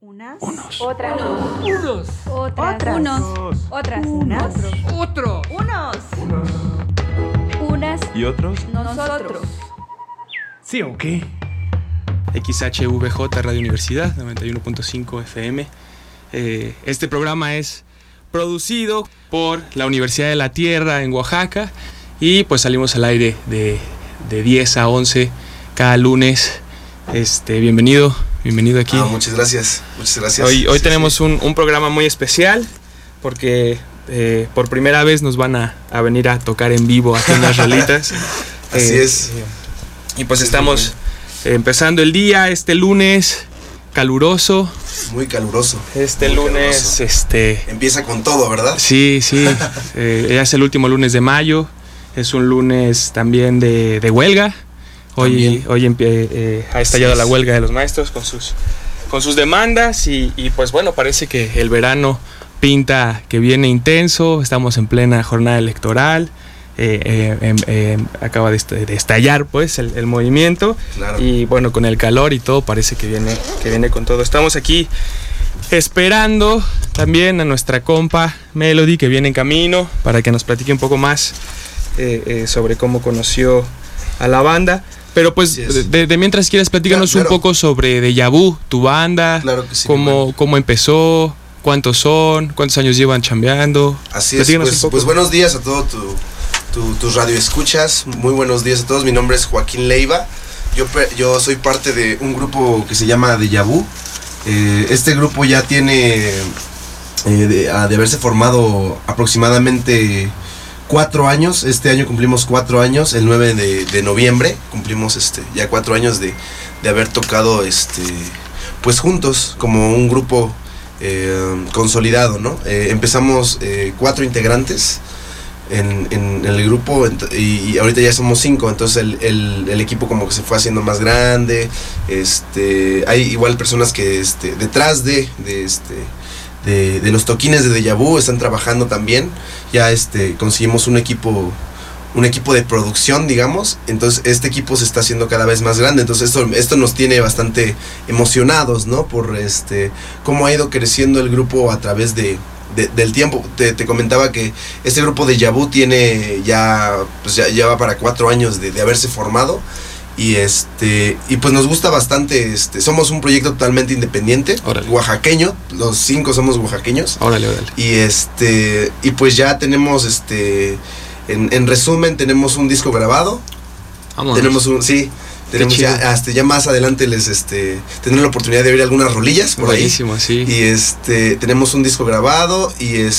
Unas. Unos. Otras. Unos. Otras. Unos. Otras. Unas. Otro. Unos. Unas. ¿Y otros? Nosotros. ¿Sí o qué? XHVJ Radio Universidad 91.5 FM. Este programa es producido por la Universidad de la Tierra en Oaxaca y pues salimos al aire de 10 a 11 cada lunes. Bienvenido aquí. Muchas gracias. Hoy tenemos un programa muy especial porque por primera vez nos van a venir a tocar en vivo aquí en las rolitas. Así es. Y pues estamos empezando el día, este lunes caluroso. Muy caluroso. Muy lunes, caluroso. Empieza con todo, ¿verdad? Sí. Ya es el último lunes de mayo. Es un lunes también de huelga. Hoy ha estallado la huelga de los maestros con sus demandas y pues bueno, parece que el verano pinta que viene intenso. Estamos en plena jornada electoral. Acaba de estallar pues el movimiento. Claro. Y bueno, con el calor y todo parece que viene con todo. Estamos aquí esperando también a nuestra compa Melody, que viene en camino, para que nos platique un poco más sobre cómo conoció a la banda. Pero pues de mientras quieres platícanos un poco sobre Deja Vu, tu banda. Claro que sí. Cómo empezó, cuántos años llevan chambeando. Así es, pues buenos días a todo tus radioescuchas. Muy buenos días a todos. Mi nombre es Joaquín Leiva. Yo soy parte de un grupo que se llama Deja Vu. Este grupo ya tiene de haberse formado aproximadamente 4 años. Este año cumplimos 4 años, el 9 de noviembre cumplimos ya 4 años de haber tocado pues juntos como un grupo consolidado, ¿no? Empezamos 4 integrantes en el grupo y ahorita ya somos 5, entonces el equipo como que se fue haciendo más grande. Hay igual personas que detrás de los toquines de Deja Vu están trabajando también. Ya conseguimos un equipo de producción, digamos. Entonces este equipo se está haciendo cada vez más grande. Entonces esto nos tiene bastante emocionados, ¿no? Por cómo ha ido creciendo el grupo a través del tiempo. Te comentaba que este grupo de Deja Vu tiene ya va para 4 años de haberse formado. Y pues nos gusta bastante. Somos un proyecto totalmente independiente. Órale. Oaxaqueño, los 5 somos oaxaqueños. Órale. Y pues ya tenemos en resumen tenemos un disco grabado. Vámonos. Tenemos ya más adelante tendré la oportunidad de ver algunas rolillas por buenísimo, ahí. Sí. Y tenemos un disco grabado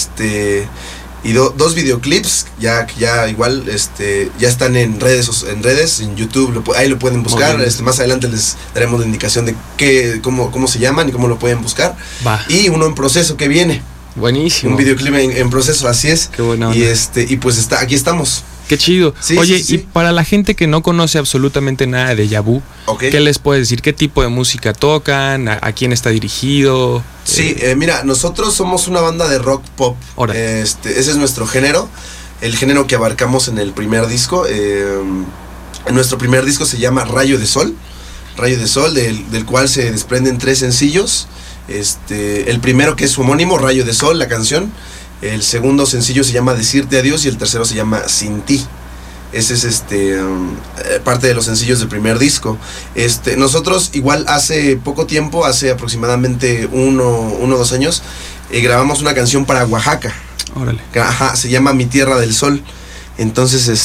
y 2 videoclips ya igual ya están en redes, en YouTube, ahí lo pueden buscar. Más adelante les daremos la indicación de cómo se llaman y cómo lo pueden buscar. Va. Y uno en proceso que viene. Buenísimo. Un videoclip en proceso, así es. Qué buena onda. Y pues aquí estamos. Qué chido. Sí, Oye, sí. Y para la gente que no conoce absolutamente nada de Deja Vu, Okay. ¿qué les puedes decir? ¿Qué tipo de música tocan? ¿A quién está dirigido? Sí, mira, nosotros somos una banda de rock pop. Órale. Ese es nuestro género, el género que abarcamos en el primer disco. Nuestro primer disco se llama Rayo de Sol, del cual se desprenden 3 sencillos. El primero, que es su homónimo, Rayo de Sol, la canción. El segundo sencillo se llama Decirte Adiós y el tercero se llama Sin Ti. Ese es parte de los sencillos del primer disco. Nosotros igual hace poco tiempo, hace aproximadamente 1 o 2 años, grabamos una canción para Oaxaca. Órale. Ajá, se llama Mi Tierra del Sol. Entonces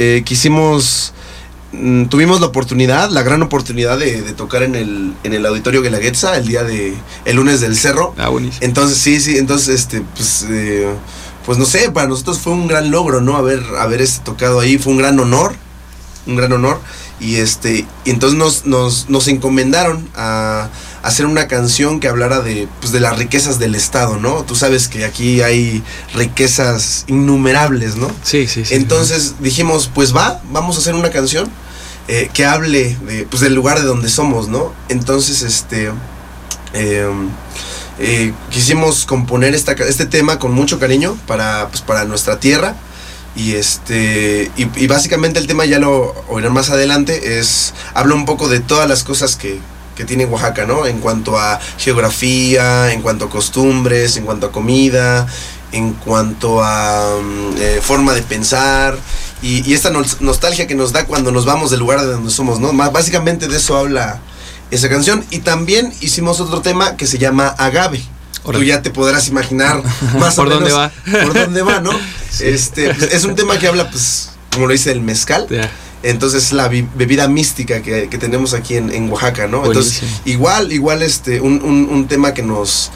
tuvimos la gran oportunidad de tocar en el Auditorio Guelaguetza el lunes del Cerro. Buenísimo. Entonces sí, pues no sé, para nosotros fue un gran logro, ¿no? Haber tocado ahí, fue un gran honor. Y entonces nos encomendaron a hacer una canción que hablara de las riquezas del estado, ¿no? Tú sabes que aquí hay riquezas innumerables, ¿no? Sí. Entonces dijimos, pues vamos a hacer una canción que hable del lugar de donde somos, ¿no? Entonces quisimos componer este tema con mucho cariño para nuestra tierra. Y básicamente el tema, ya lo oirán más adelante, habla un poco de todas las cosas que que tiene Oaxaca, ¿no? En cuanto a geografía, en cuanto a costumbres, en cuanto a comida, en cuanto a forma de pensar y esta nostalgia que nos da cuando nos vamos del lugar de donde somos, ¿no? Básicamente de eso habla esa canción. Y también hicimos otro tema que se llama Agave. Tú ya te podrás imaginar más o menos por dónde va, ¿no? Sí. Pues, es un tema que habla, pues, como lo dice, el mezcal. Yeah. Entonces la bebida mística que tenemos aquí en Oaxaca, ¿no? Buenísimo. Entonces igual un tema que nos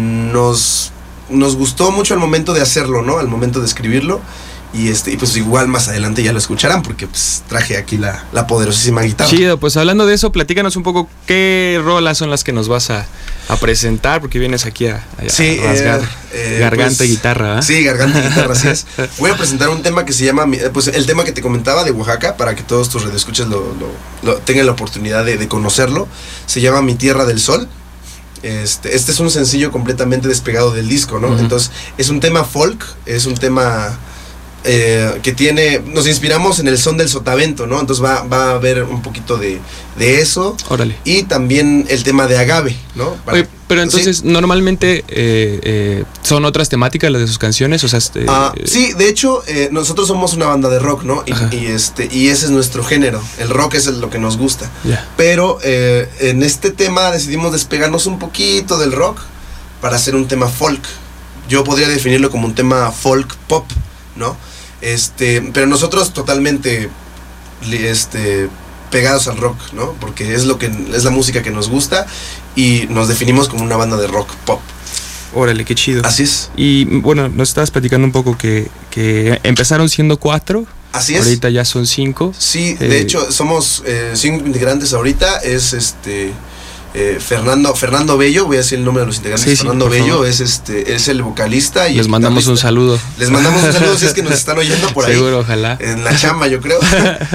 gustó mucho al momento de hacerlo, ¿no? Al momento de escribirlo. Y pues igual más adelante ya lo escucharán porque pues traje aquí la poderosísima guitarra. Chido, pues hablando de eso, platícanos un poco qué rolas son las que nos vas a presentar, porque vienes aquí a rasgar garganta y guitarra, ¿eh? Sí, garganta y guitarra, así es. Voy a presentar un tema que se llama, pues el tema que te comentaba de Oaxaca, para que todos tus radioescuchas tengan la oportunidad de conocerlo. Se llama Mi Tierra del Sol. Este es un sencillo completamente despegado del disco, ¿no? Uh-huh. Entonces es un tema folk, es un tema que nos inspiramos en el son del sotavento, ¿no? Entonces va a haber un poquito de eso. Órale. Y también el tema de agave, ¿no? Oye, pero entonces, ¿sí? Normalmente son otras temáticas las de sus canciones, o sea, sí, de hecho, nosotros somos una banda de rock, ¿no? Y ese es nuestro género. El rock es lo que nos gusta. Yeah. Pero en este tema decidimos despegarnos un poquito del rock para hacer un tema folk. Yo podría definirlo como un tema folk pop, ¿no? Pero nosotros totalmente pegados al rock, ¿no? Porque es la música que nos gusta y nos definimos como una banda de rock pop. Órale, qué chido. Así es. Y bueno, nos estabas platicando un poco que empezaron siendo 4. Así es. Ahorita ya son 5. Sí, de hecho somos 5 integrantes ahorita. Es Fernando Bello, voy a decir el nombre de los integrantes. Sí, Fernando Bello es el vocalista y les mandamos un saludo. Les mandamos un saludo si es que nos están oyendo por ahí. Seguro, ojalá. En la chamba, yo creo.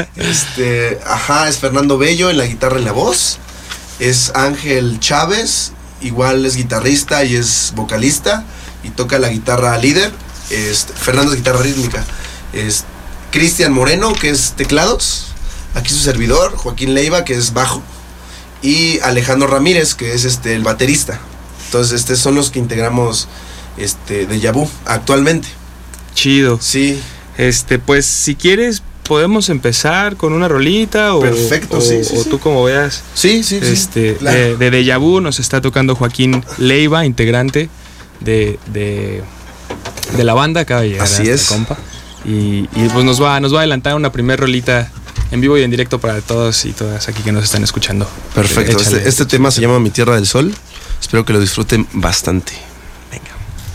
Es Fernando Bello en la guitarra y la voz. Es Ángel Chávez, igual es guitarrista y es vocalista y toca la guitarra líder. Fernando es guitarra rítmica. Cristian Moreno, que es teclados. Aquí su servidor, Joaquín Leiva, que es bajo. Y Alejandro Ramírez, que es el baterista. Entonces, son los que integramos Deja Vu actualmente. Chido. Sí. Pues si quieres podemos empezar con una rolita o perfecto, sí. O tú como veas. Sí. Claro. De Deja Vu nos está tocando Joaquín Leiva, integrante de la banda, acaba de llegar. Así es. Compa. Y pues nos va a adelantar una primer rolita en vivo y en directo para todos y todas aquí que nos están escuchando. Perfecto. Este tema se llama Mi Tierra del Sol. Espero que lo disfruten bastante. Venga.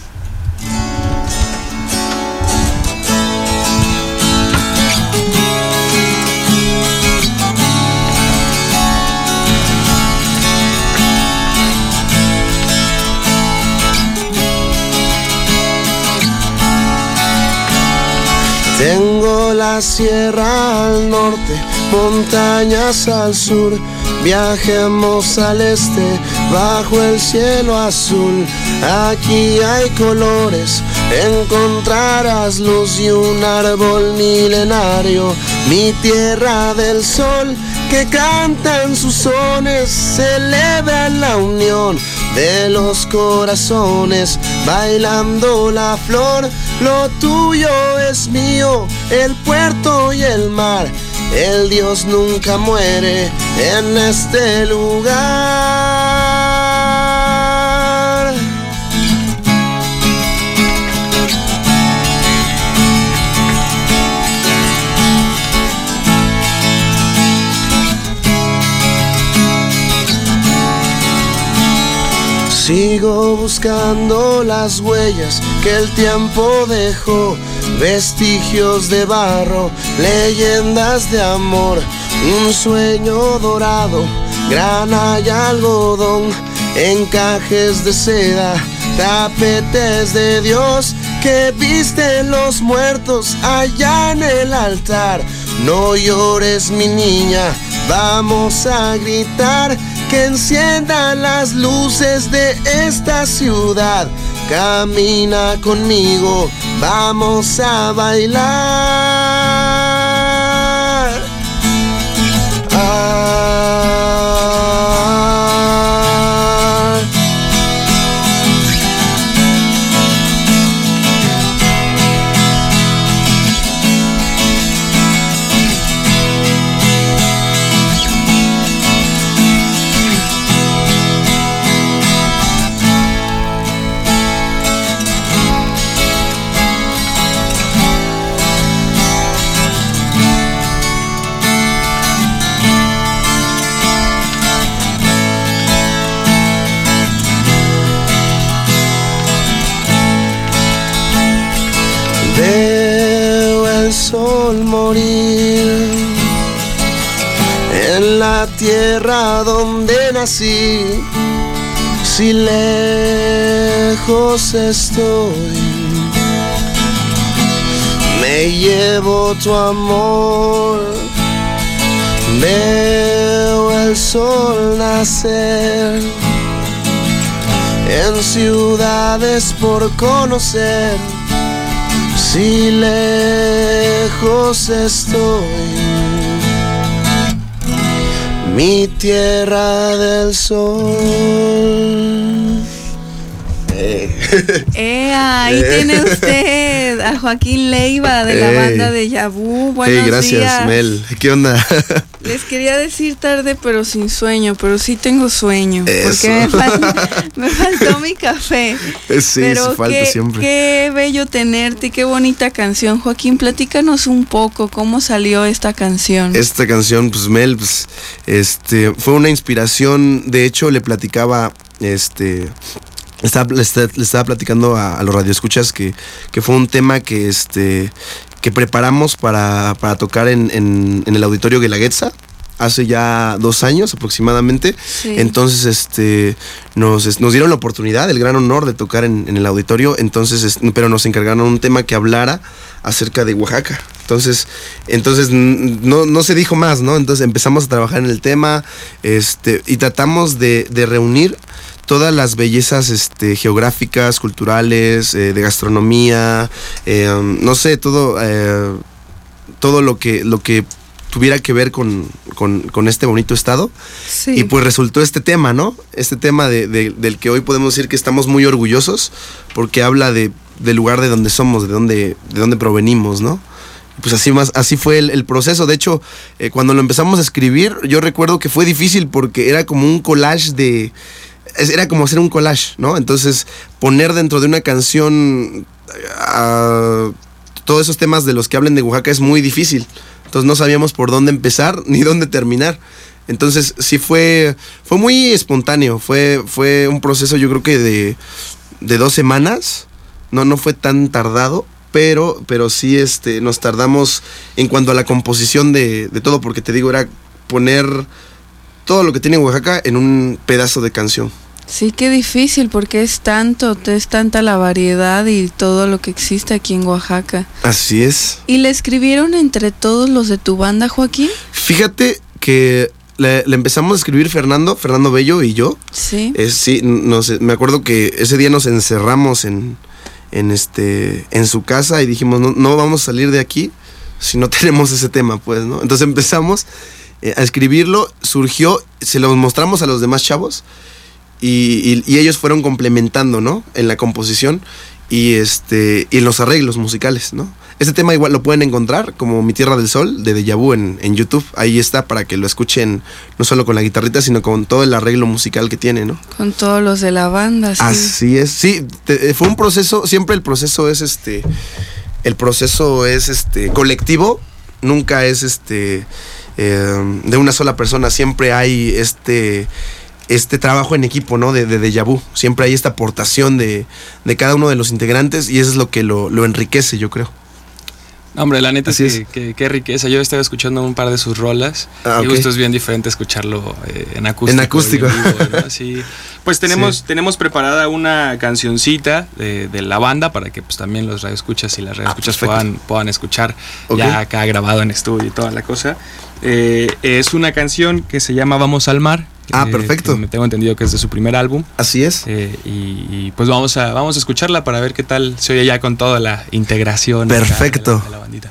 Tengo la sierra al norte, montañas al sur, viajemos al este, bajo el cielo azul. Aquí hay colores, encontrarás luz y un árbol milenario. Mi tierra del sol, que canta en sus sones, celebra la unión de los corazones, bailando la flor. Lo tuyo es mío, el puerto y el mar. El Dios nunca muere en este lugar. Sigo buscando las huellas que el tiempo dejó, vestigios de barro, leyendas de amor, un sueño dorado, grana y algodón, encajes de seda, tapetes de Dios que visten los muertos allá en el altar. No llores, mi niña, vamos a gritar, que enciendan las luces de esta ciudad. Camina conmigo, vamos a bailar. sol morir. En la tierra donde nací, si lejos estoy, me llevo tu amor. Veo el sol nacer en ciudades por conocer, si lejos estoy, mi tierra del sol. Ahí tiene usted a Joaquín Leiva de la banda Deja Vu. Buenos gracias, días. Mel. ¿Qué onda? Les quería decir tarde pero sin sueño, pero sí tengo sueño. Eso. Porque me faltó mi café. Sí, pero se falta siempre. Qué bello tenerte, qué bonita canción. Joaquín, platícanos un poco cómo salió esta canción. Esta canción, pues Mel, pues, fue una inspiración. De hecho, le platicaba, le estaba platicando a los radioescuchas que fue un tema que preparamos para tocar en el auditorio Guelaguetza hace ya 2 años aproximadamente. Sí. Entonces nos dieron la oportunidad, el gran honor de tocar en el auditorio. Entonces pero nos encargaron un tema que hablara acerca de Oaxaca. Entonces no se dijo más, ¿no? Entonces empezamos a trabajar en el tema y tratamos de reunir todas las bellezas geográficas, culturales, de gastronomía, no sé, todo lo que tuviera que ver con este bonito estado. Sí. Y pues resultó este tema, ¿no? Este tema del que hoy podemos decir que estamos muy orgullosos, porque habla del lugar de donde somos, de dónde provenimos, ¿no? Pues así fue el proceso. De hecho, cuando lo empezamos a escribir, yo recuerdo que fue difícil porque era como un collage era como hacer un collage, ¿no? Entonces, poner dentro de una canción todos esos temas de los que hablen de Oaxaca es muy difícil. Entonces no sabíamos por dónde empezar ni dónde terminar. Entonces sí fue muy espontáneo. Fue un proceso, yo creo que de 2 semanas. No fue tan tardado, pero sí nos tardamos en cuanto a la composición de todo, porque te digo, era poner todo lo que tiene Oaxaca en un pedazo de canción. Sí, qué difícil, porque es tanta la variedad y todo lo que existe aquí en Oaxaca. Así es. ¿Y le escribieron entre todos los de tu banda, Joaquín? Fíjate que le empezamos a escribir Fernando Bello y yo. Sí. Sí, me acuerdo que ese día nos encerramos en su casa y dijimos, no vamos a salir de aquí si no tenemos ese tema, pues, ¿no? Entonces empezamos a escribirlo, surgió, se lo mostramos a los demás chavos y ellos fueron complementando, ¿no? En la composición y en los arreglos musicales, ¿no? Este tema igual lo pueden encontrar como Mi Tierra del Sol de Deja Vu en YouTube. Ahí está para que lo escuchen no solo con la guitarrita, sino con todo el arreglo musical que tiene, ¿no? Con todos los de la banda, sí. Así es, sí. Fue un proceso, siempre el proceso es colectivo, nunca es de una sola persona. Siempre hay este trabajo en equipo, ¿no? De Deja Vu. Siempre hay esta aportación de cada uno de los integrantes y eso es lo que lo enriquece, yo creo. Hombre, la neta es que qué riqueza. Yo estaba escuchando un par de sus rolas y justo es bien diferente escucharlo en acústico. En acústico. En vivo, ¿no? Sí. Pues tenemos preparada una cancioncita de la banda para que pues también los radioescuchas y las radioescuchas puedan escuchar ya acá grabado en estudio y toda la cosa. Es una canción que se llama Vamos al Mar. Perfecto. Me tengo entendido que es de su primer álbum. Así es. Y pues vamos a escucharla para ver qué tal se oye ya con toda la integración. Perfecto. De la bandita.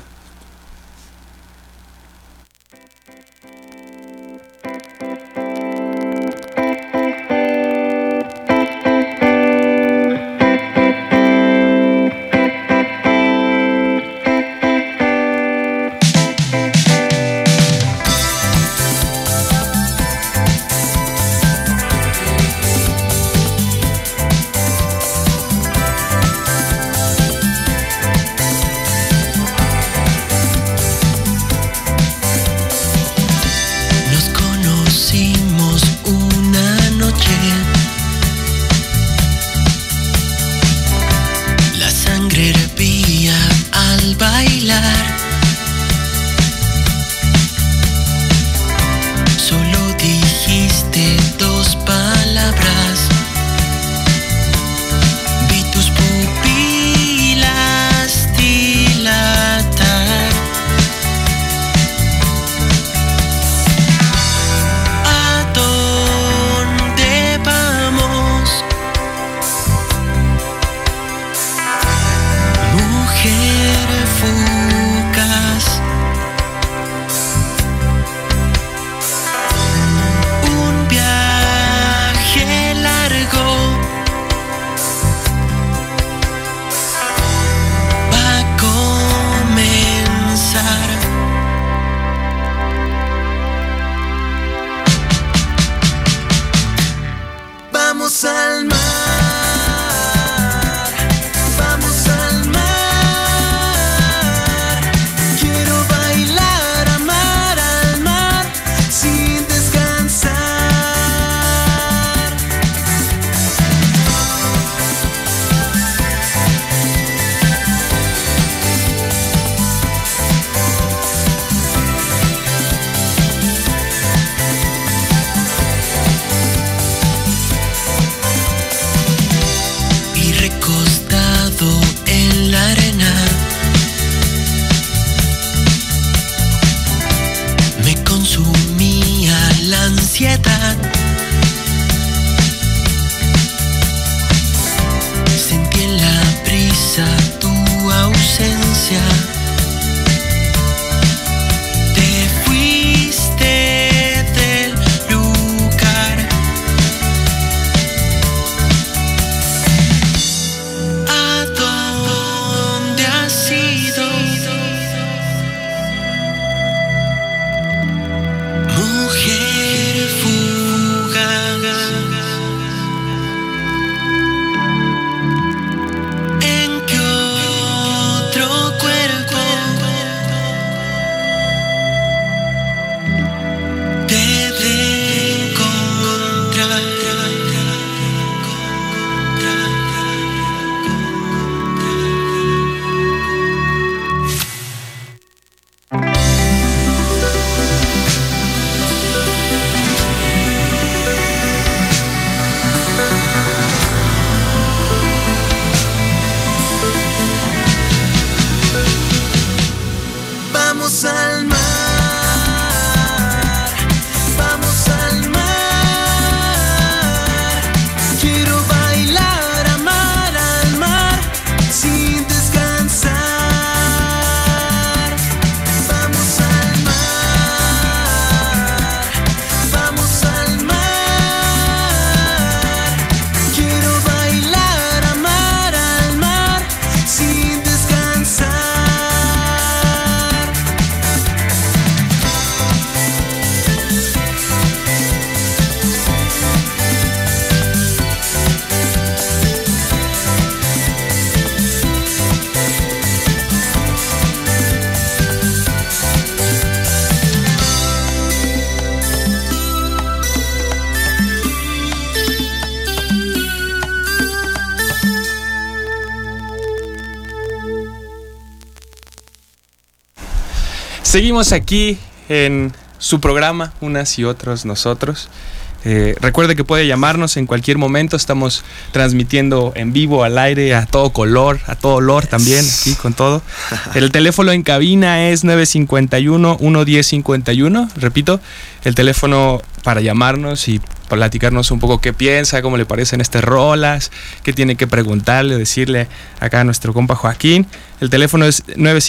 Seguimos aquí en su programa, Unas y Otros Nosotros. Recuerde que puede llamarnos en cualquier momento. Estamos transmitiendo en vivo, al aire, a todo color, a todo olor también, aquí con todo. El teléfono en cabina es 951-110-51. Repito, el teléfono para llamarnos y platicarnos un poco qué piensa, cómo le parecen estas rolas, qué tiene que preguntarle, decirle acá a nuestro compa Joaquín. El teléfono es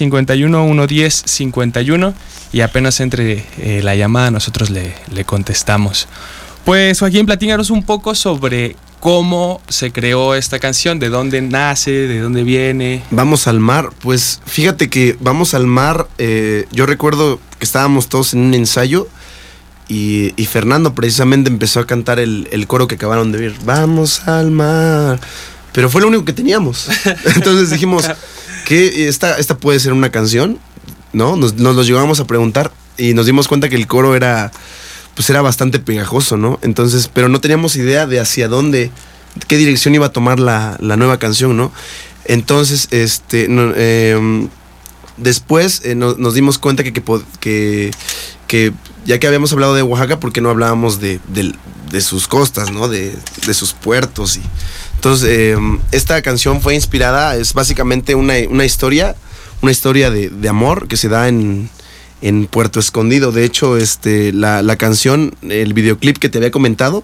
951-110-51 y apenas entre la llamada nosotros le contestamos. Pues Joaquín, platícanos un poco sobre cómo se creó esta canción, de dónde nace, de dónde viene. Vamos al mar, pues fíjate que Vamos al mar, yo recuerdo que estábamos todos en un ensayo y Fernando precisamente empezó a cantar el coro que acabaron de ver, Vamos al mar, pero fue lo único que teníamos. Entonces dijimos que esta puede ser una canción, ¿no? Nos lo llevamos a preguntar y nos dimos cuenta que el coro era bastante pegajoso, ¿no? Entonces, pero no teníamos idea de hacia dónde, qué dirección iba a tomar la nueva canción, ¿no? Entonces, después nos dimos cuenta que ya que habíamos hablado de Oaxaca, ¿por qué no hablábamos de sus costas, ¿no? De sus puertos. Y entonces, esta canción fue inspirada, es básicamente una historia de amor que se da en Puerto Escondido. De hecho, la canción, el videoclip que te había comentado,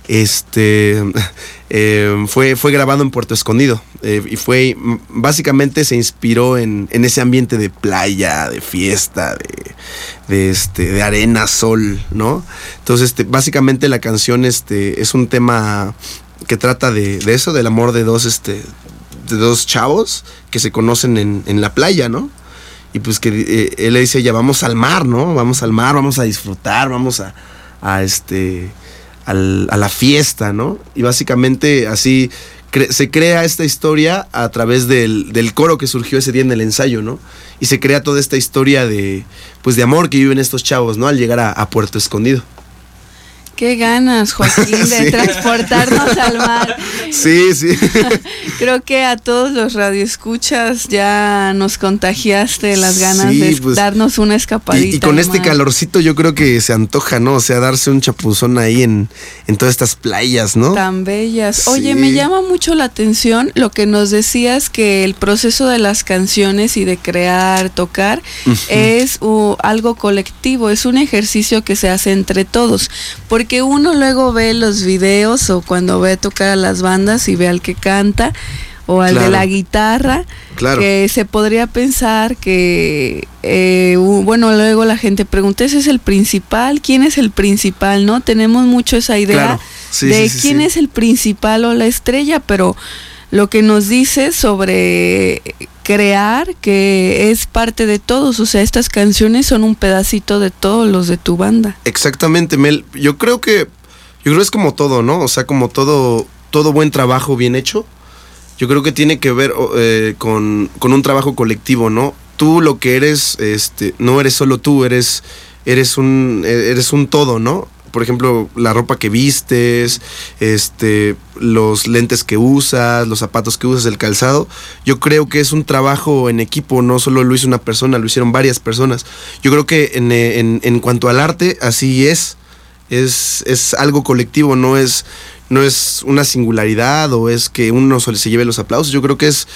fue grabado en Puerto Escondido, y básicamente se inspiró en ese ambiente de playa, de fiesta, de arena, sol, ¿no? Entonces, básicamente la canción es un tema que trata de eso, del amor de dos chavos que se conocen en la playa, ¿no? Y pues que él le dice, ya vamos al mar, ¿no? Vamos al mar, vamos a disfrutar, vamos a la fiesta, ¿no? Y básicamente así se crea esta historia a través del coro que surgió ese día en el ensayo, ¿no? Y se crea toda esta historia de amor que viven estos chavos, ¿no? Al llegar a Puerto Escondido. Qué ganas, Joaquín, de transportarnos al mar. Sí. Creo que a todos los radioescuchas ya nos contagiaste las ganas de darnos una escapadita. Y con este calorcito yo creo que se antoja, ¿no? O sea, darse un chapuzón ahí en todas estas playas, ¿no? Tan bellas. Sí. Oye, me llama mucho la atención lo que nos decías, que el proceso de las canciones y de crear, tocar, es algo colectivo, es un ejercicio que se hace entre todos. Porque uno luego ve los videos o cuando ve tocar a las bandas y ve al que canta o al de la guitarra, que se podría pensar que, luego la gente pregunta, ¿ese es el principal? ¿Quién es el principal? ¿No? Tenemos mucho esa idea de quién es el principal o la estrella, pero lo que nos dice sobre crear, que es parte de todos, o sea, estas canciones son un pedacito de todos los de tu banda. Exactamente, Mel. Yo creo que es como todo, ¿no? O sea, como todo buen trabajo bien hecho, yo creo que tiene que ver con un trabajo colectivo, ¿no? Tú lo que eres, no eres solo tú, eres un todo, ¿no? Por ejemplo, la ropa que vistes, los lentes que usas, los zapatos que usas, el calzado. Yo creo que es un trabajo en equipo, no solo lo hizo una persona, lo hicieron varias personas. Yo creo que en cuanto al arte, así es algo colectivo, no es una singularidad o es que uno se lleve los aplausos. Yo creo que es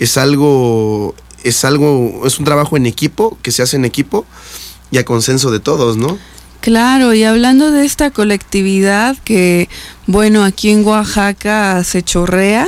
un trabajo en equipo, que se hace en equipo y a consenso de todos, ¿no? Claro, y hablando de esta colectividad que, bueno, aquí en Oaxaca se chorrea,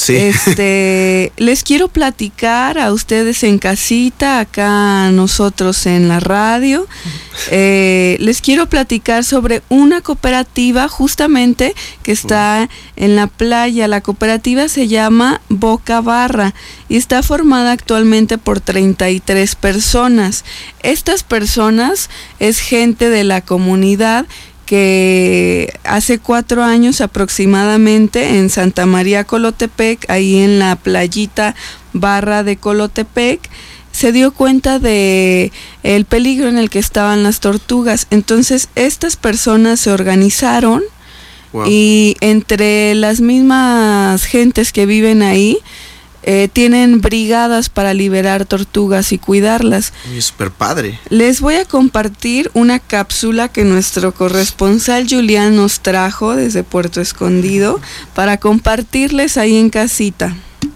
les quiero platicar a ustedes en casita, acá a nosotros en la radio, les quiero platicar sobre una cooperativa justamente que está en la playa. La cooperativa se llama Boca Barra y está formada actualmente por 33 personas. Estas personas es gente de la comunidad que hace 4 años aproximadamente en Santa María Colotepec, ahí en la playita Barra de Colotepec, se dio cuenta de el peligro en el que estaban las tortugas. Entonces estas personas se organizaron. Wow. Y entre las mismas gentes que viven ahí, tienen brigadas para liberar tortugas y cuidarlas. Es súper padre. Les voy a compartir una cápsula que nuestro corresponsal Julián nos trajo desde Puerto Escondido para compartirles ahí en casita.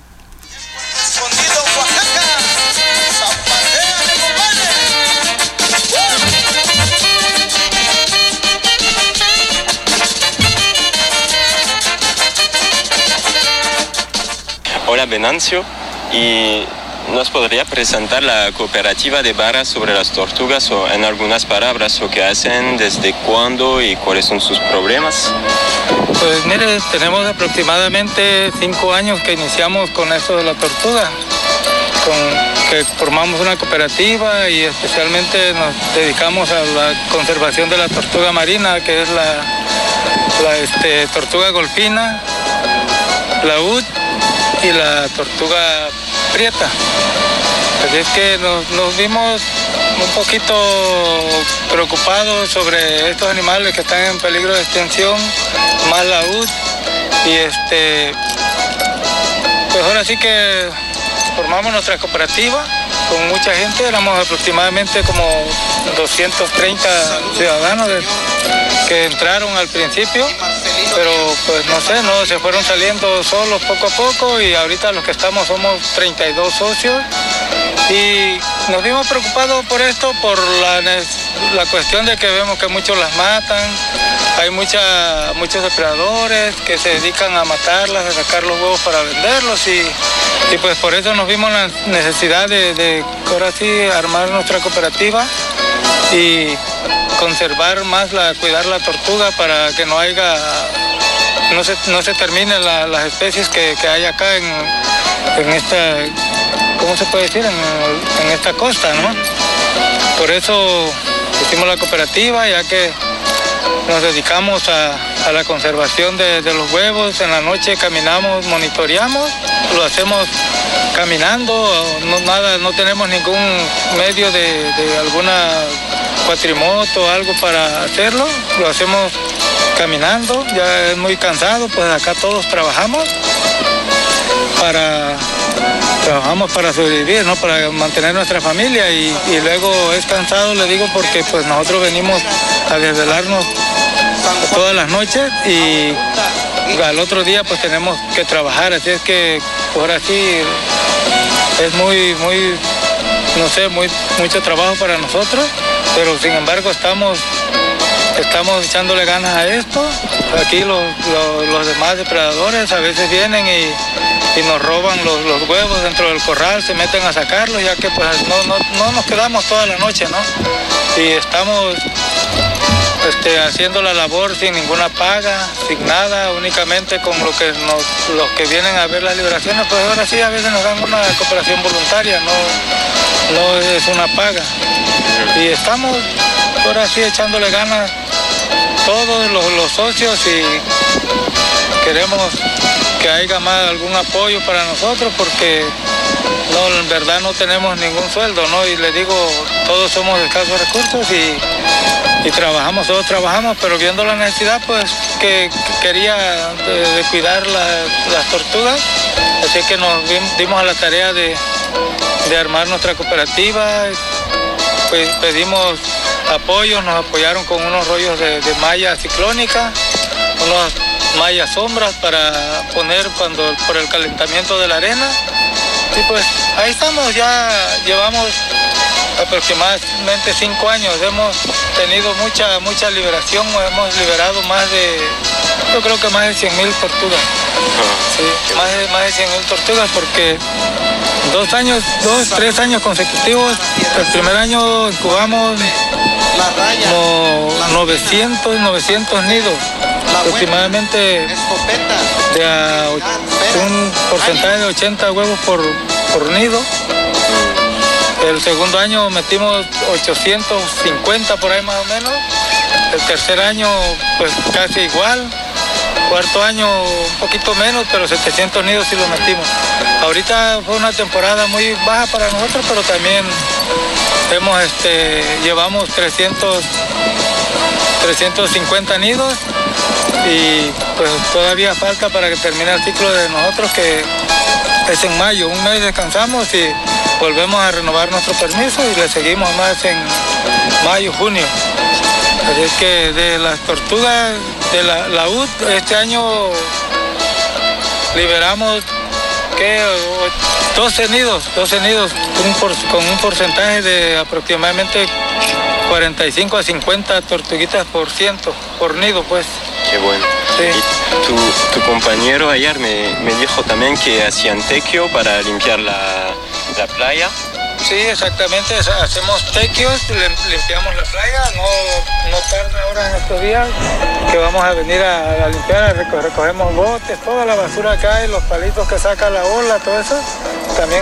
Hola Venancio, y ¿nos podría presentar la cooperativa de Barra sobre las tortugas o en algunas palabras lo que hacen, desde cuándo y cuáles son sus problemas? Pues mire, tenemos aproximadamente 5 años que iniciamos con esto de la tortuga, que formamos una cooperativa y especialmente nos dedicamos a la conservación de la tortuga marina, que es la tortuga golfina, la ud y la tortuga prieta. Así es que nos vimos un poquito preocupados sobre estos animales que están en peligro de extinción, más la ud, y pues ahora sí que formamos nuestra cooperativa con mucha gente, éramos aproximadamente como 230 ciudadanos que entraron al principio, pero pues no sé, se fueron saliendo solos poco a poco y ahorita los que estamos somos 32 socios y nos vimos preocupados por esto, por la cuestión de que vemos que muchos las matan, hay muchos depredadores que se dedican a matarlas, a sacar los huevos para venderlos y pues por eso nos vimos la necesidad de ahora sí armar nuestra cooperativa y conservar más, cuidar la tortuga para que no se terminen las especies que hay acá en esta, ¿cómo se puede decir? En esta costa, ¿no? Por eso hicimos la cooperativa, ya que nos dedicamos a la conservación de los huevos. En la noche caminamos, monitoreamos, lo hacemos caminando, no tenemos ningún medio de alguna cuatrimoto o algo para hacerlo, lo hacemos caminando, ya es muy cansado, pues acá todos trabajamos para sobrevivir, ¿no? Para mantener nuestra familia y luego es cansado, le digo, porque pues nosotros venimos a desvelarnos todas las noches y al otro día pues tenemos que trabajar, así es que ahora sí es mucho trabajo para nosotros, pero sin embargo estamos echándole ganas a esto. Aquí los demás depredadores a veces vienen y nos roban los huevos dentro del corral, se meten a sacarlos, ya que pues no nos quedamos toda la noche, ¿no? Y estamos haciendo la labor sin ninguna paga, sin nada, únicamente con los que vienen a ver las liberaciones, pues ahora sí a veces nos dan una cooperación voluntaria, no es una paga. Y estamos ahora sí echándole ganas todos los socios y queremos que haya más algún apoyo para nosotros porque en verdad no tenemos ningún sueldo, ¿no? Y le digo, todos somos de escasos recursos y todos trabajamos, pero viendo la necesidad, pues que quería de cuidar las tortugas, así que nos dimos a la tarea de armar nuestra cooperativa, pues pedimos apoyo, nos apoyaron con unos rollos de malla ciclónica, unos mallas sombras para poner por el calentamiento de la arena, y pues ahí estamos, ya llevamos aproximadamente 5 años, hemos tenido mucha liberación, hemos liberado yo creo que más de 100,000 tortugas. Sí, más de 100,000 tortugas porque 3 años consecutivos. El primer año incubamos como 900 nidos, aproximadamente un porcentaje de 80 huevos por nido. El segundo año metimos 850 por ahí más o menos. El tercer año pues casi igual. Cuarto año un poquito menos, pero 700 nidos sí los metimos. Ahorita fue una temporada muy baja para nosotros, pero también llevamos 350 nidos y pues todavía falta para que termine el ciclo de nosotros, que es en mayo. Un mes descansamos y volvemos a renovar nuestro permiso y le seguimos más en mayo, junio. Así es que de las tortugas de la UD, este año liberamos 12 nidos con un porcentaje de aproximadamente 45 a 50 tortuguitas por nido, pues. Qué bueno. Sí. Y tu compañero ayer me dijo también que hacían tequio para limpiar la playa. Sí, exactamente, hacemos tequios, limpiamos la playa, no tarda ahora en estos días que vamos a venir a limpiar, recogemos botes, toda la basura acá y los palitos que saca la ola, todo eso, también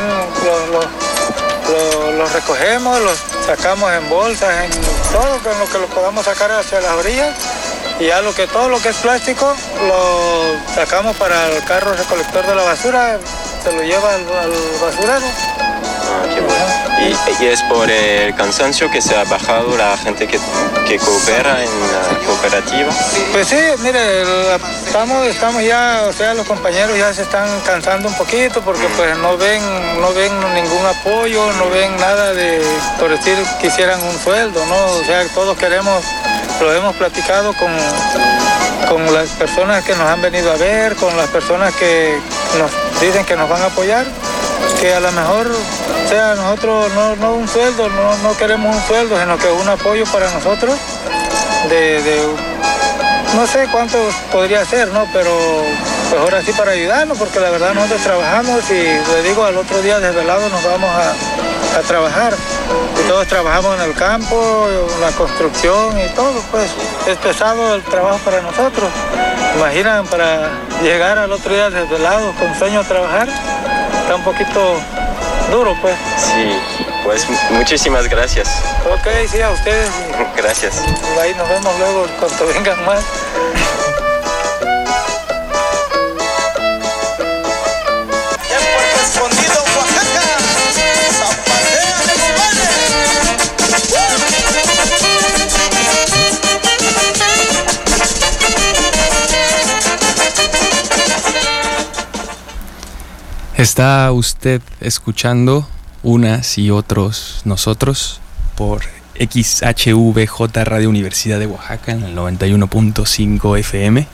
los recogemos, los sacamos en bolsas, en todo con lo que lo podamos sacar hacia las orillas y ya todo lo que es plástico lo sacamos para el carro recolector de la basura, se lo lleva al basurero. Qué bueno. ¿Y es por el cansancio que se ha bajado la gente que coopera en la cooperativa? Pues sí, mire, estamos ya, o sea, los compañeros ya se están cansando un poquito porque pues no ven ningún apoyo, no ven nada por decir, quisieran un sueldo, ¿no? O sea, todos queremos, lo hemos platicado con las personas que nos han venido a ver, con las personas que nos dicen que nos van a apoyar, que a lo mejor, o sea, nosotros no un sueldo, no queremos un sueldo, sino que un apoyo para nosotros no sé cuánto podría ser, ¿no? Pero pues ahora sí para ayudarnos, porque la verdad nosotros trabajamos y le digo, al otro día desvelado nos vamos a trabajar. Y todos trabajamos en el campo, en la construcción y todo, pues es pesado el trabajo para nosotros. Imaginan, para llegar al otro día desvelado con sueño a trabajar, está un poquito duro, pues. Sí, pues muchísimas gracias. Ok, sí, a ustedes. Gracias. Ahí nos vemos luego cuando vengan más. Está usted escuchando Unas y Otros Nosotros por XHVJ Radio Universidad de Oaxaca en el 91.5 FM.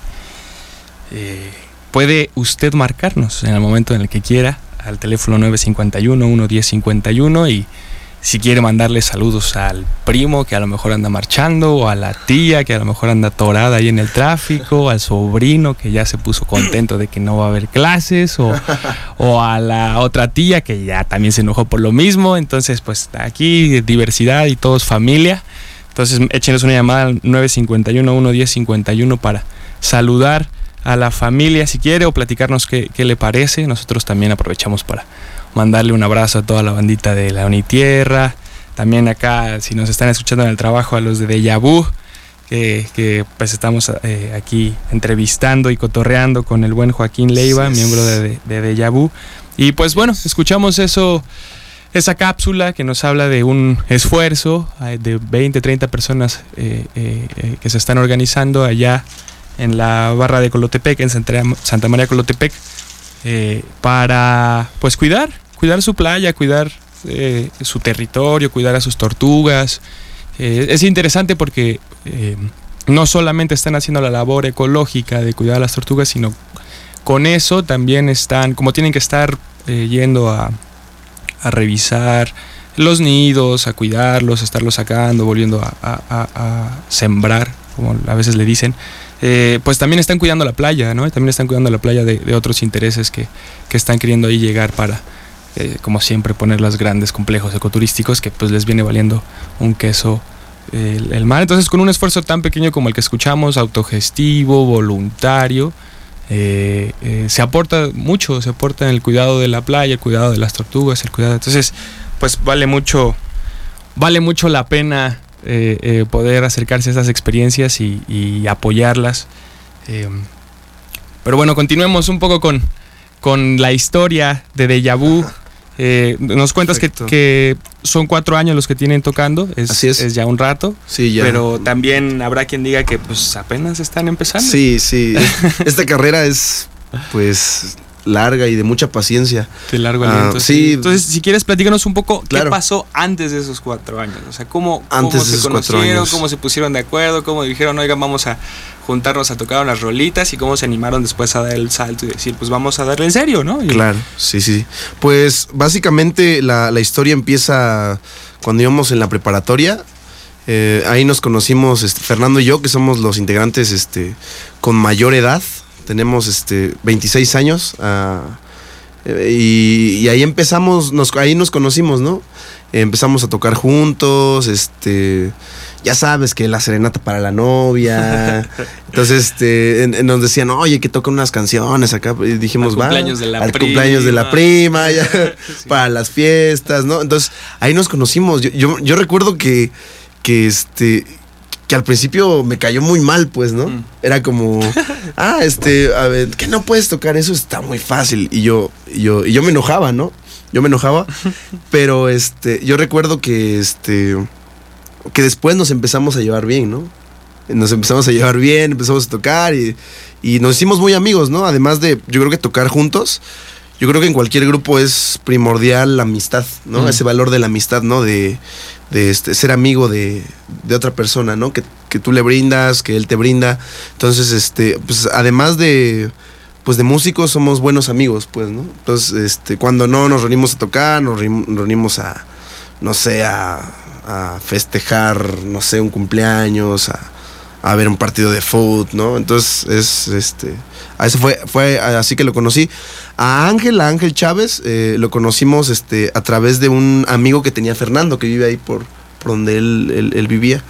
Puede usted marcarnos en el momento en el que quiera al teléfono 951-11051 y si quiere mandarle saludos al primo que a lo mejor anda marchando, o a la tía que a lo mejor anda atorada ahí en el tráfico, al sobrino que ya se puso contento de que no va a haber clases, o a la otra tía que ya también se enojó por lo mismo. Entonces pues aquí diversidad y todos familia. Entonces échenos una llamada al 951-11051 para saludar a la familia si quiere, o platicarnos qué le parece. Nosotros también aprovechamos para mandarle un abrazo a toda la bandita de la Unitierra. También acá, si nos están escuchando en el trabajo, a los de Deja Vu, que pues estamos aquí entrevistando y cotorreando con el buen Joaquín Leiva, sí, miembro de Deja Vu. Y pues bueno, escuchamos esa cápsula que nos habla de un esfuerzo de 20, 30 personas que se están organizando allá en la barra de Colotepec, en Santa María Colotepec, para pues cuidar su playa, cuidar su territorio, cuidar a sus tortugas. Es interesante porque no solamente están haciendo la labor ecológica de cuidar a las tortugas, sino con eso también están, como tienen que estar yendo a revisar los nidos, a cuidarlos, a estarlos sacando, volviendo a sembrar, como a veces le dicen. Pues también están cuidando la playa, ¿no? También están cuidando la playa de otros intereses que están queriendo ahí llegar para, como siempre, poner los grandes complejos ecoturísticos que pues les viene valiendo un queso el mar. Entonces, con un esfuerzo tan pequeño como el que escuchamos, autogestivo, voluntario, se aporta mucho, se aporta en el cuidado de la playa, el cuidado de las tortugas, el cuidado. Entonces, pues vale mucho la pena poder acercarse a esas experiencias y apoyarlas. Pero bueno, continuemos un poco con la historia de Deja Vu. Nos cuentas que son 4 años los que tienen tocando. Así es. Es ya un rato. Sí, ya. Pero también habrá quien diga que pues apenas están empezando. Sí. Esta carrera es pues larga y de mucha paciencia. De largo aliento. Sí. Entonces, si quieres, platícanos un poco claro. qué pasó antes de esos 4 años. O sea, cómo se conocieron, cómo se pusieron de acuerdo, cómo dijeron, oigan, vamos a juntarnos a tocar unas rolitas, y cómo se animaron después a dar el salto y decir, pues vamos a darle en serio, ¿no? Claro, sí. Pues básicamente la historia empieza cuando íbamos en la preparatoria. Ahí nos conocimos Fernando y yo, que somos los integrantes con mayor edad. Tenemos 26 años. Y ahí empezamos, ahí nos conocimos, ¿no? Empezamos a tocar juntos, ya sabes que la serenata para la novia. Entonces nos decían, oye, que tocan unas canciones acá. Y dijimos, va, al cumpleaños de la prima, ya, sí. Para las fiestas, ¿no? Entonces ahí nos conocimos. Yo recuerdo que al principio me cayó muy mal, pues, ¿no? Era como, a ver, ¿qué no puedes tocar? Eso está muy fácil. Y yo me enojaba, ¿no? Yo me enojaba, pero yo recuerdo que después nos empezamos a llevar bien, ¿no? Nos empezamos a llevar bien, empezamos a tocar y nos hicimos muy amigos, ¿no? Además de, yo creo que tocar juntos, yo creo que en cualquier grupo es primordial la amistad, ¿no? Ese valor de la amistad, ¿no? De ser amigo de otra persona, ¿no? Que tú le brindas, que él te brinda. Entonces, pues además de músicos, somos buenos amigos, pues, ¿no? Entonces, cuando no nos reunimos a tocar, nos reunimos a, no sé, a festejar, no sé, un cumpleaños, a ver un partido de fútbol, ¿no? Entonces, a eso fue así que lo conocí. A Ángel Chávez, lo conocimos a través de un amigo que tenía Fernando, que vive ahí por donde él vivía.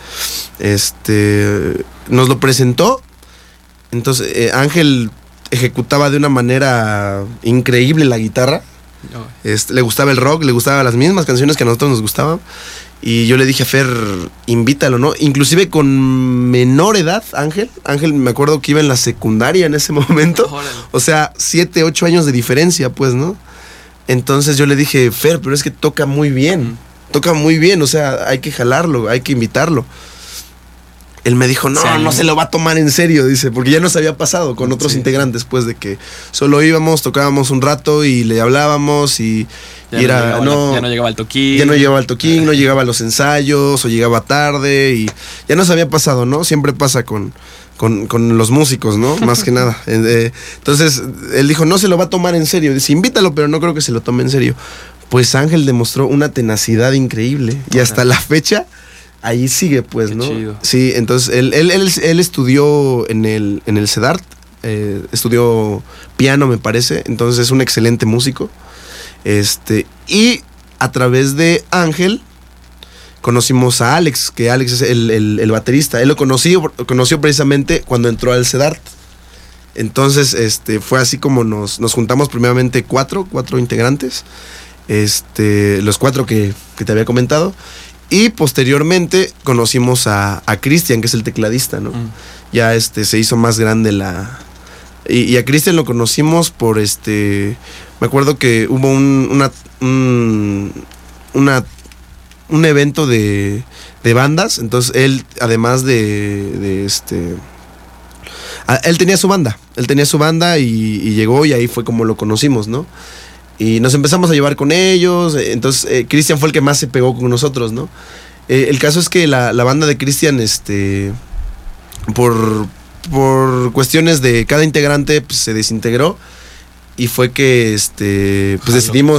Nos lo presentó. Entonces, Ángel ejecutaba de una manera increíble la guitarra. Le gustaba el rock, le gustaban las mismas canciones que a nosotros nos gustaban. Y yo le dije a Fer, invítalo, ¿no? Inclusive con menor edad, Ángel, me acuerdo que iba en la secundaria en ese momento. O sea, 7, 8 años de diferencia, pues, ¿no? Entonces yo le dije, Fer, pero es que toca muy bien, o sea, hay que jalarlo, hay que invitarlo. Él me dijo, no se lo va a tomar en serio, dice, porque ya nos había pasado con otros integrantes, pues, de que solo íbamos, tocábamos un rato y le hablábamos y ya no llegaba al toquín. Ya no llegaba al toquín, no llegaba a los ensayos, o llegaba tarde, y ya nos había pasado, ¿no? Siempre pasa con los músicos, ¿no? Más que nada. Entonces, él dijo, no se lo va a tomar en serio. Dice, invítalo, pero no creo que se lo tome en serio. Pues Ángel demostró una tenacidad increíble, y hasta la fecha ahí sigue, pues, ¿no? Chido. Sí, entonces él estudió en el CEDART, estudió piano, me parece, entonces es un excelente músico. Y a través de Ángel conocimos a Alex, que Alex es el baterista. Él lo conoció precisamente cuando entró al CEDART. Entonces, fue así como nos juntamos primeramente cuatro integrantes, los 4 que te había comentado. Y posteriormente conocimos a Cristian, que es el tecladista, ¿no? Ya se hizo más grande y a Cristian lo conocimos por me acuerdo que hubo un evento de bandas. Entonces él, además él tenía su banda y llegó, y ahí fue como lo conocimos, ¿no? Y nos empezamos a llevar con ellos. Entonces Cristian fue el que más se pegó con nosotros, ¿no? El caso es que la banda de Cristian, por cuestiones de cada integrante, pues, se desintegró. Y fue que pues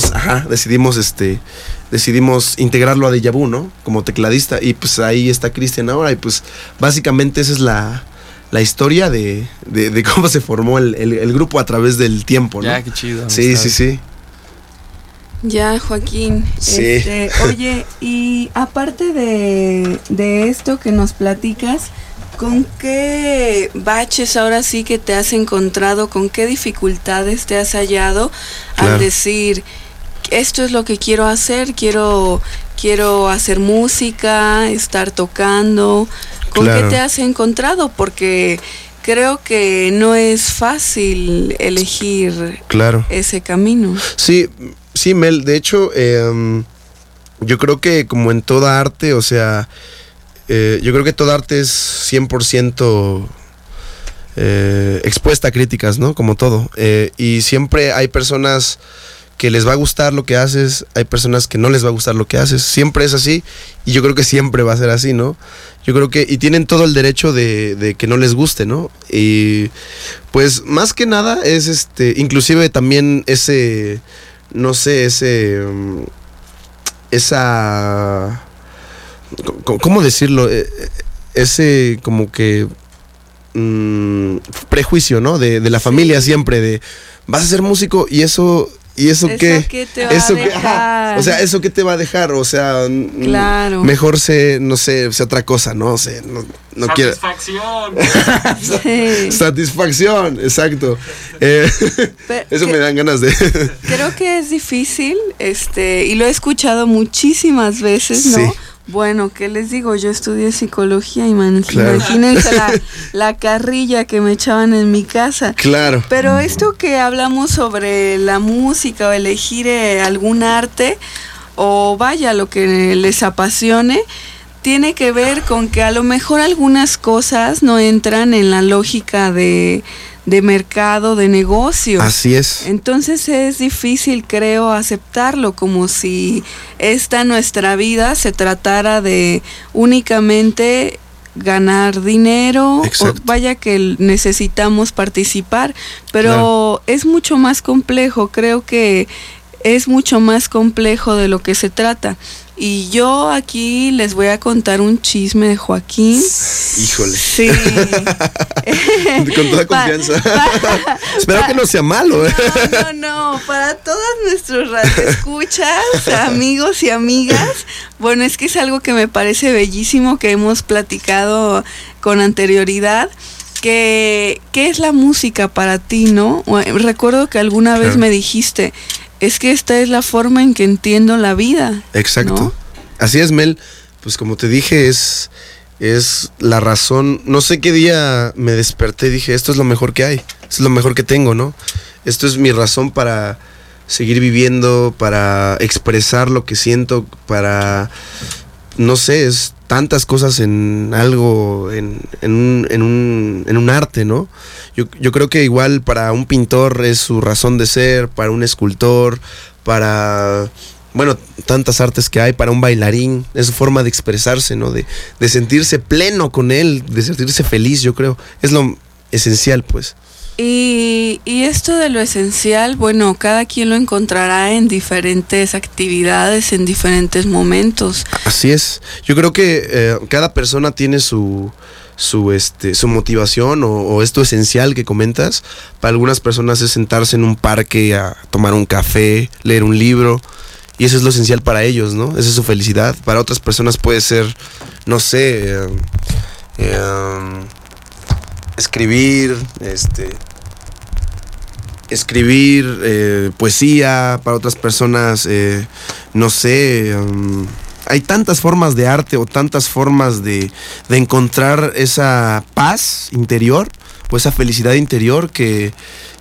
decidimos integrarlo a Deja Vu, ¿no? Como tecladista. Y pues ahí está Cristian ahora. Y pues básicamente esa es la historia de cómo se formó el grupo a través del tiempo, ¿no? Ya, qué chido. Sí. Ya, Joaquín. Sí. Oye, y aparte de esto que nos platicas, ¿con qué baches ahora sí que te has encontrado? ¿Con qué dificultades te has hallado al decir, esto es lo que quiero hacer, quiero hacer música, estar tocando? ¿Con qué te has encontrado? Porque creo que no es fácil elegir ese camino. Sí, Mel, de hecho, yo creo que como en toda arte, o sea, yo creo que toda arte es 100% expuesta a críticas, ¿no? Como todo. Y siempre hay personas que les va a gustar lo que haces, hay personas que no les va a gustar lo que haces. Siempre es así y yo creo que siempre va a ser así, ¿no? Yo creo que, y tienen todo el derecho de que no les guste, ¿no? Y pues más que nada es inclusive también ese, no sé, esa, ¿cómo decirlo? Ese como que prejuicio, ¿no? De la familia siempre, de vas a ser músico y eso qué te va a dejar. O sea, eso qué te va a dejar, o sea, claro. Mejor no sé, otra cosa, no sé, no quiero. Satisfacción. Sí. Satisfacción, exacto. Eso me dan ganas de. Creo que es difícil, y lo he escuchado muchísimas veces, ¿no? Sí. Bueno, ¿qué les digo? Yo estudié psicología, imagínense la carrilla que me echaban en mi casa. Claro. Pero esto que hablamos sobre la música o elegir algún arte, o vaya, lo que les apasione, tiene que ver con que a lo mejor algunas cosas no entran en la lógica de mercado, de negocio. Así es. Entonces es difícil, creo, aceptarlo, como si nuestra vida se tratara de únicamente ganar dinero. Exacto. O vaya que necesitamos participar, pero claro, es mucho más complejo, creo que es mucho más complejo de lo que se trata. Y yo aquí les voy a contar un chisme de Joaquín. Híjole. Sí. Con toda confianza. Espero que no sea malo. No. Para todos nuestros radioescuchas, amigos y amigas, bueno, es que es algo que me parece bellísimo, que hemos platicado con anterioridad. ¿Qué es la música para ti, no? Recuerdo que alguna vez me dijiste, es que esta es la forma en que entiendo la vida. Exacto. ¿No? Así es, Mel. Pues como te dije, es la razón. No sé qué día me desperté y dije, esto es lo mejor que hay. Esto es lo mejor que tengo, ¿no? Esto es mi razón para seguir viviendo, para expresar lo que siento, para, no sé, es tantas cosas en algo, en un arte, ¿no? Yo creo que igual para un pintor es su razón de ser, para un escultor, para, bueno, tantas artes que hay, para un bailarín, es su forma de expresarse, ¿no? De sentirse pleno con él, de sentirse feliz, yo creo. Es lo esencial, pues. Y esto de lo esencial, bueno, cada quien lo encontrará en diferentes actividades, en diferentes momentos. Así es. Yo creo que cada persona tiene su motivación o esto esencial que comentas. Para algunas personas es sentarse en un parque a tomar un café, leer un libro, y eso es lo esencial para ellos, ¿no? Esa es su felicidad. Para otras personas puede ser, no sé, escribir poesía. Para otras personas, no sé, hay tantas formas de arte o tantas formas de encontrar esa paz interior o esa felicidad interior que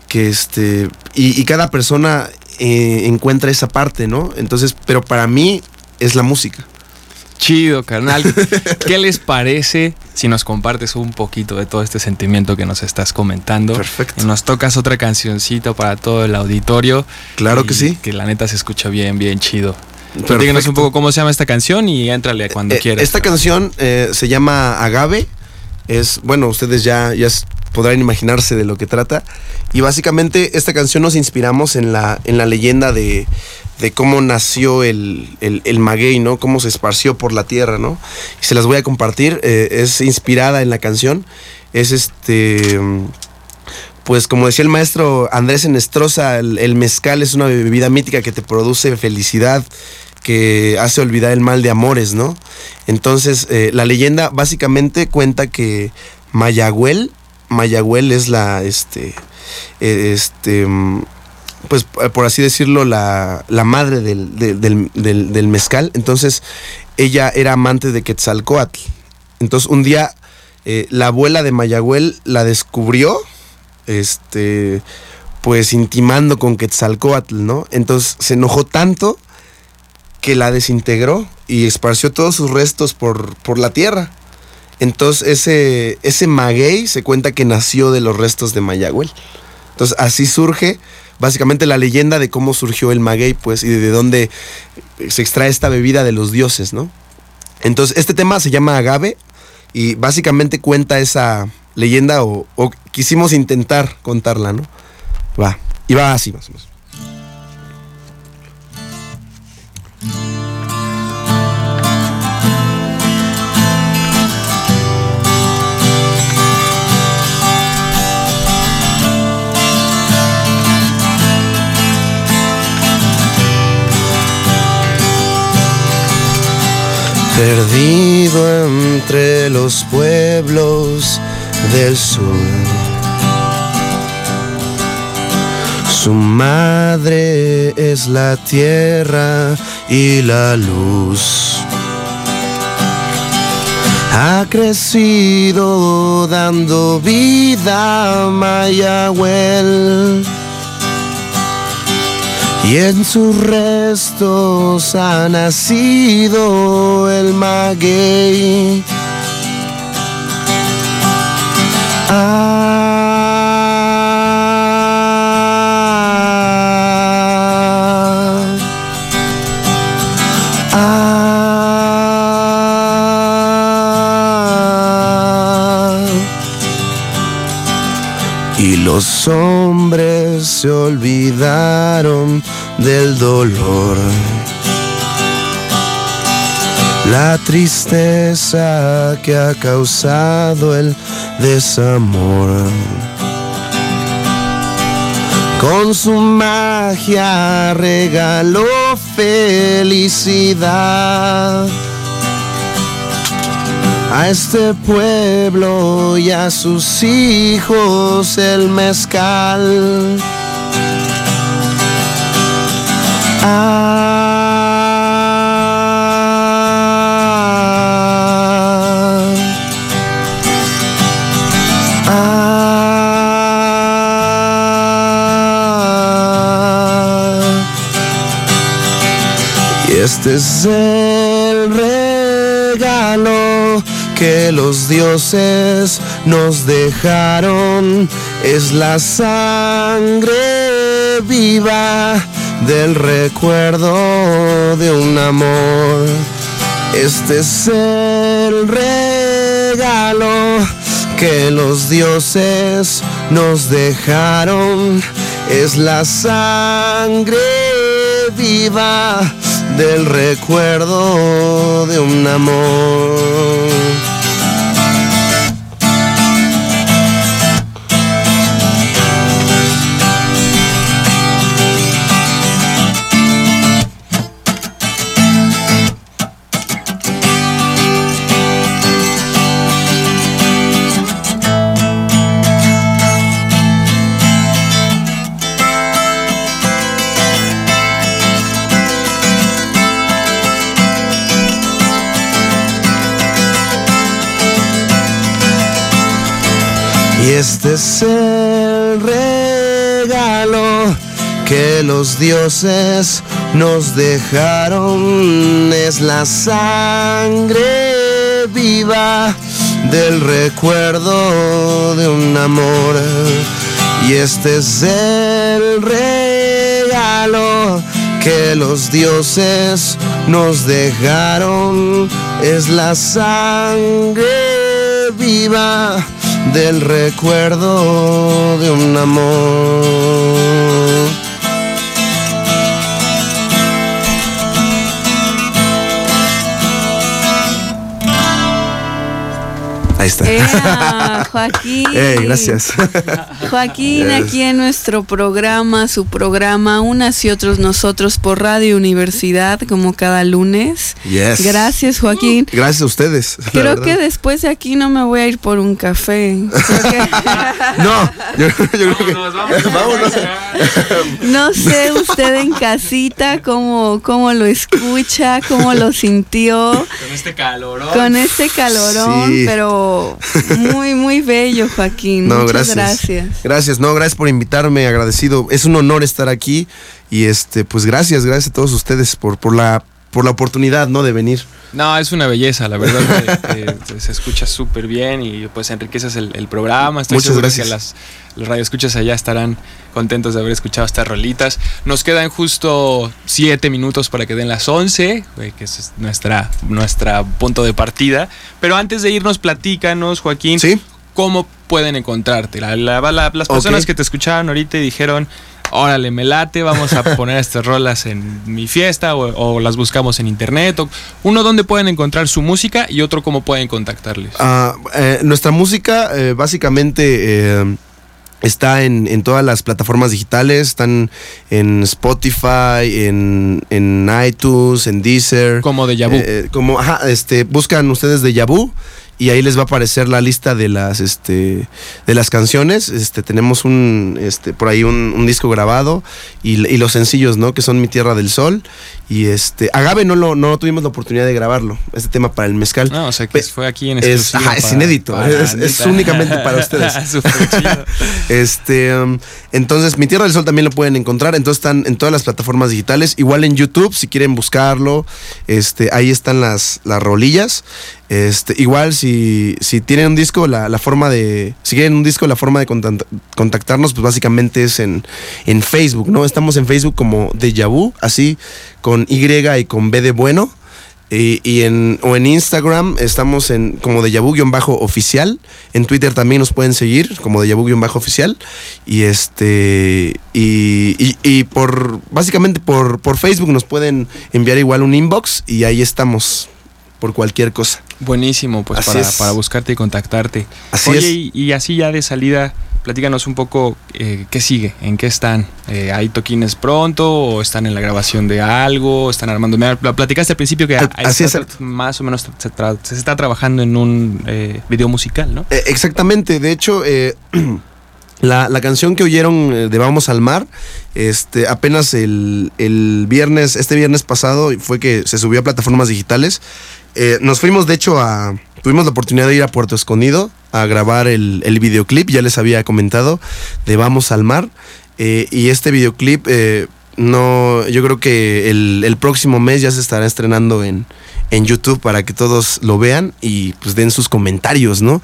y cada persona encuentra esa parte, ¿no? Entonces, pero para mí es la música. Chido, carnal. ¿Qué les parece si nos compartes un poquito de todo este sentimiento que nos estás comentando? Perfecto. Y nos tocas otra cancioncita para todo el auditorio. Claro que sí. Que la neta se escucha bien chido. Perfecto. Díganos un poco cómo se llama esta canción y éntrale cuando quieras. Esta canción se llama Agave. Bueno, ustedes ya podrán imaginarse de lo que trata. Y básicamente esta canción nos inspiramos en la leyenda de cómo nació el maguey, ¿no? Cómo se esparció por la tierra, ¿no? Y se las voy a compartir. Es inspirada en la canción. Es pues como decía el maestro Andrés Enestrosa, el mezcal es una bebida mítica que te produce felicidad, que hace olvidar el mal de amores, ¿no? Entonces, la leyenda básicamente cuenta que Mayagüel es la, pues por así decirlo, la madre del mezcal. Entonces, ella era amante de Quetzalcóatl. Entonces, un día, la abuela de Mayagüel la descubrió, pues intimando con Quetzalcóatl, ¿no? Entonces, se enojó tanto que la desintegró y esparció todos sus restos por la tierra. Entonces ese maguey se cuenta que nació de los restos de Mayahuel. Entonces así surge básicamente la leyenda de cómo surgió el maguey, pues, y de dónde se extrae esta bebida de los dioses, ¿no? Entonces este tema se llama Agave y básicamente cuenta esa leyenda o quisimos intentar contarla, ¿no? Y va así más o menos. Perdido entre los pueblos del sur, su madre es la tierra y la luz. Ha crecido dando vida a Mayahuel, y en sus restos ha nacido el maguey. Y los hombres se olvidaron del dolor, la tristeza que ha causado el desamor. Con su magia regaló felicidad a este pueblo y a sus hijos el mezcal. Y este es el regalo que los dioses nos dejaron, es la sangre viva del recuerdo de un amor. Este es el regalo que los dioses nos dejaron, es la sangre viva del recuerdo de un amor. Y este es el regalo que los dioses nos dejaron, es la sangre viva del recuerdo de un amor. Y este es el regalo que los dioses nos dejaron, es la sangre viva del recuerdo de un amor. Ahí está. Joaquín. Gracias. Joaquín, aquí en nuestro programa, su programa Unas y Otros Nosotros por Radio Universidad, como cada lunes. Yes. Gracias, Joaquín. Gracias a ustedes. Creo que después de aquí no me voy a ir por un café. No, yo creo que vámonos. No sé usted en casita cómo lo escucha, cómo lo sintió. Con este calorón. Sí. Pero muy, muy bello, Joaquín. No, Muchas gracias. Gracias por invitarme, agradecido. Es un honor estar aquí y pues gracias a todos ustedes por la por la oportunidad, ¿no? De venir. No, es una belleza, la verdad que se escucha súper bien y pues enriqueces el programa. Estoy Muchas seguro gracias. que los radioescuchas allá estarán contentos de haber escuchado estas rolitas. Nos quedan justo 7 minutos para que den las 11, que es nuestra punto de partida. Pero antes de irnos, platícanos, Joaquín, ¿Sí? ¿cómo pueden encontrarte? Las personas que te escuchaban ahorita y dijeron, órale, me late, vamos a poner estas rolas en mi fiesta o las buscamos en internet. Uno, ¿dónde pueden encontrar su música? Y otro, ¿cómo pueden contactarles? Nuestra música básicamente está en todas las plataformas digitales. Están en Spotify, en iTunes, en Deezer. Como Deja Vu. Buscan ustedes Deja Vu y ahí les va a aparecer la lista de las canciones. Tenemos por ahí un disco grabado y los sencillos, ¿no? Que son Mi Tierra del Sol y Agave no tuvimos la oportunidad de grabarlo, este tema para el mezcal. No, o sea que fue aquí en exclusiva. Es inédito, es únicamente para ustedes. Súper chido. Entonces Mi Tierra del Sol también lo pueden encontrar, entonces están en todas las plataformas digitales, igual en YouTube si quieren buscarlo, ahí están las rolillas. Igual si tienen un disco, si quieren un disco, la forma de contactarnos, pues básicamente es en Facebook, ¿no? Estamos en Facebook como Deja Vu, así con Y y con B de bueno. O en Instagram estamos como Deja Vu-oficial. En Twitter también nos pueden seguir como Deja Vu-oficial. Básicamente por Facebook nos pueden enviar igual un inbox y ahí estamos por cualquier cosa. Buenísimo, pues para buscarte y contactarte. Así Oye, y así ya de salida, platícanos un poco qué sigue, en qué están. ¿Hay toquines pronto o están en la grabación de algo? ¿Están armando? Me platicaste al principio que más o menos se está trabajando en un video musical, ¿no? Exactamente, de hecho la canción que oyeron de Vamos al Mar, apenas el viernes, este viernes pasado fue que se subió a plataformas digitales. Nos fuimos, de hecho, tuvimos la oportunidad de ir a Puerto Escondido a grabar el videoclip, ya les había comentado, de Vamos al Mar. Y este videoclip, yo creo que el próximo mes ya se estará estrenando en YouTube para que todos lo vean y pues den sus comentarios, ¿no?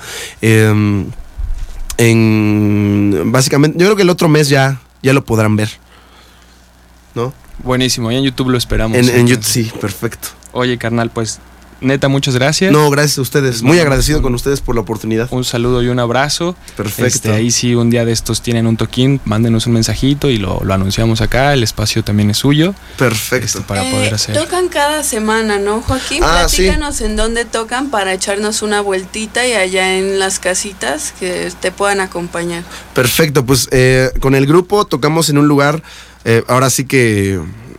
Básicamente, yo creo que el otro mes ya lo podrán ver, ¿no? Buenísimo, y en YouTube lo esperamos. En YouTube, sí, perfecto. Oye, carnal, pues neta, muchas gracias. No, gracias a ustedes. Muy agradecido con ustedes por la oportunidad. Un saludo y un abrazo. Perfecto. Ahí sí, un día de estos tienen un toquín, mándenos un mensajito y lo anunciamos acá. El espacio también es suyo. Perfecto. Para poder hacer. Tocan cada semana, ¿no, Joaquín? Platícanos en dónde tocan para echarnos una vueltita y allá en las casitas que te puedan acompañar. Perfecto, pues con el grupo tocamos en un lugar, ahora sí que...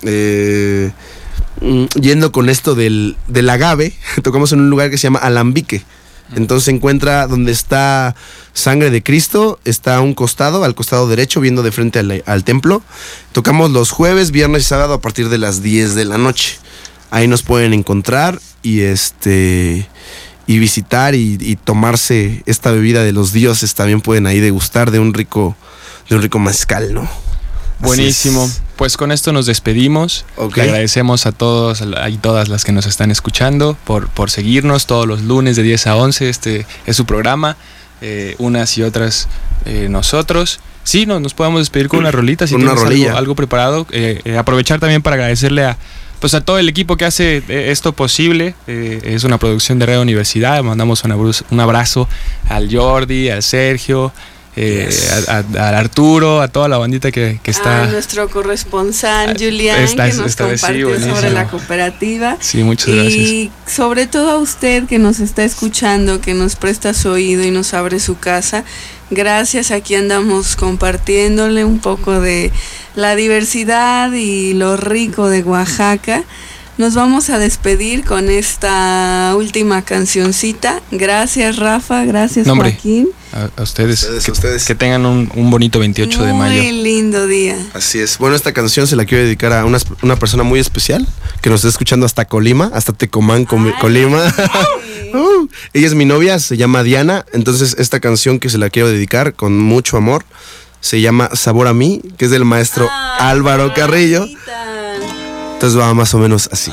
yendo con esto del agave, tocamos en un lugar que se llama Alambique. Entonces se encuentra donde está Sangre de Cristo, está a un costado, al costado derecho, viendo de frente al templo. Tocamos los jueves, viernes y sábado a partir de las 10 de la noche. Ahí nos pueden encontrar y visitar y tomarse esta bebida de los dioses. También pueden ahí degustar de un rico mezcal, ¿no? Buenísimo. Pues con esto nos despedimos. Okay. Le agradecemos a todos y todas las que nos están escuchando por seguirnos todos los lunes de 10 a 11. Este es su programa, unas y otras nosotros. Sí, nos podemos despedir con una rolita. Si tienes algo preparado. Aprovechar también para agradecerle a todo el equipo que hace esto posible. Es una producción de Radio Universidad. Mandamos un abrazo al Jordi, al Sergio, a Arturo, a toda la bandita que está. A nuestro corresponsal Julián, que nos compartió sobre la cooperativa. Sí, muchas gracias. Y sobre todo a usted que nos está escuchando, que nos presta su oído y nos abre su casa. Gracias, aquí andamos compartiéndole un poco de la diversidad y lo rico de Oaxaca. Nos vamos a despedir con esta última cancioncita. Gracias, Rafa. Gracias, Joaquín. A ustedes. A ustedes. Que tengan un bonito 28 de mayo. Muy lindo día. Así es. Bueno, esta canción se la quiero dedicar a una persona muy especial que nos está escuchando hasta Colima, hasta Tecomán, Colima. Ella es mi novia, se llama Diana. Entonces, esta canción que se la quiero dedicar con mucho amor se llama Sabor a mí, que es del maestro Álvaro Carrillo. Entonces va más o menos así.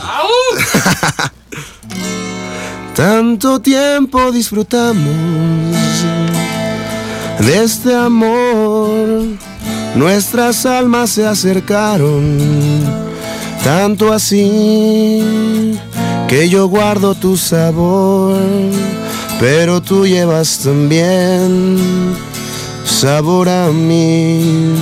Tanto tiempo disfrutamos de este amor, nuestras almas se acercaron, tanto así que yo guardo tu sabor, pero tú llevas también sabor a mí.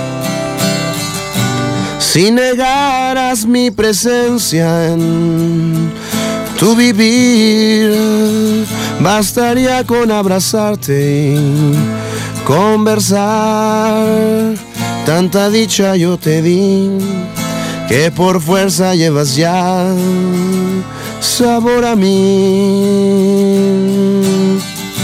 Si negaras mi presencia en tu vivir, bastaría con abrazarte y conversar. Tanta dicha yo te di, que por fuerza llevas ya sabor a mí.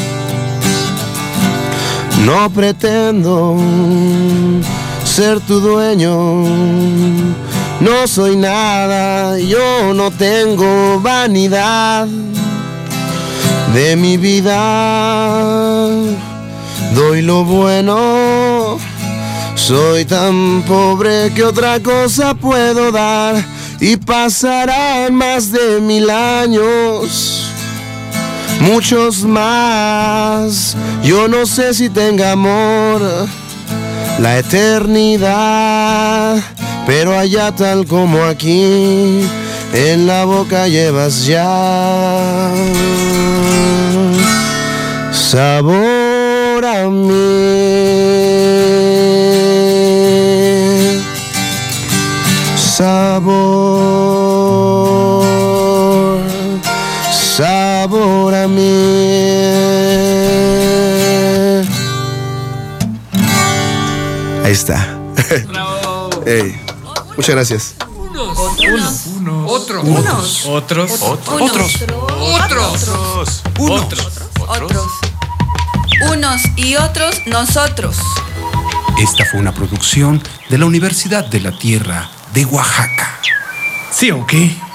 No pretendo ser tu dueño, no soy nada, yo no tengo vanidad. De mi vida doy lo bueno, soy tan pobre que otra cosa puedo dar. Y pasarán más de 1000 años, muchos más. Yo no sé si tenga amor la eternidad, pero allá tal como aquí, en la boca llevas ya sabor a mí. Sabor, sabor a mí. Ahí está. Hey, muchas gracias. Otros. Unos y otros nosotros. Esta fue una producción de la Universidad de la Tierra de Oaxaca. ¿Sí o qué?